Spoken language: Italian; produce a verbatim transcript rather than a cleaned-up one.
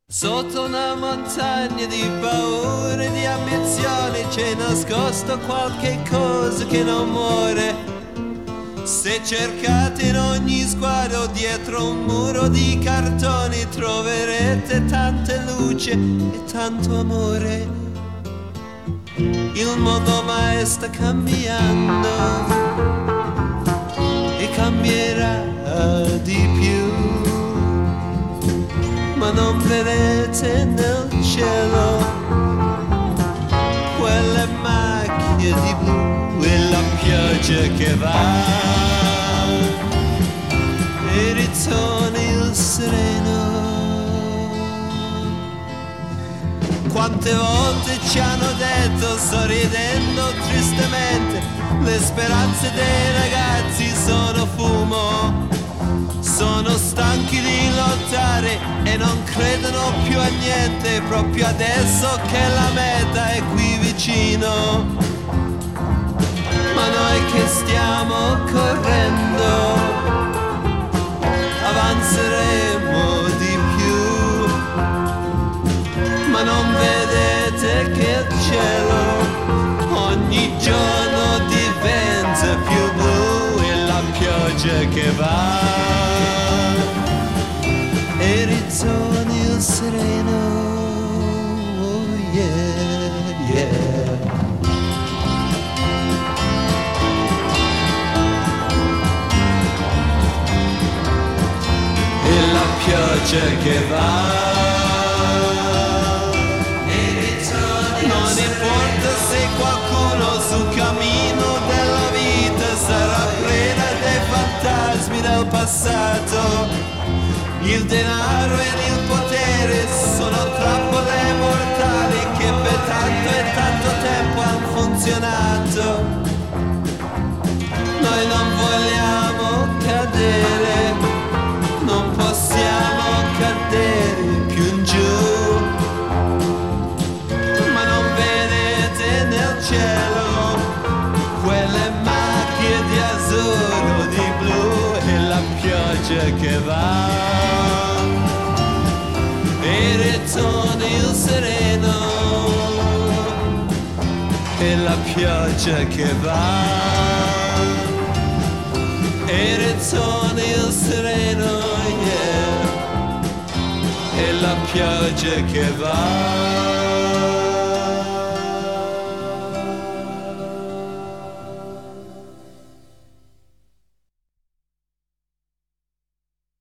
Sotto una montagna di paure e di ambizioni c'è nascosto qualche cosa che non muore. Se cercate in ogni sguardo dietro un muro di cartoni troverete tanta luce e tanto amore. Il mondo mai sta cambiando e cambierà di più, ma non vedete nel cielo quelle macchie di blu e la pioggia che va e ritorna il sereno. Quante volte ci hanno detto, sorridendo tristemente, le speranze dei ragazzi sono fumo. Sono stanchi di lottare e non credono più a niente, proprio adesso che la meta è qui vicino. Ma noi che stiamo correndo avanzeremo di più, ma non vedete che il cielo ogni giorno diventa più blu e la pioggia che va e ritorna il sereno, oh yeah, yeah. E la pioggia che va e ritorna il non sereno. Importa se qualcuno sul cammino della vita sarà preda dei fantasmi del passato. Il denaro ed il potere sono trappole mortali che per tanto e tanto tempo hanno funzionato. Noi non vogliamo cadere, non possiamo cadere più in giù, ma non vedete nel cielo quelle macchie di azzurro, di blu e la pioggia che va e ritorna il sereno e la pioggia che va e ritorna il sereno, yeah, e la pioggia che va.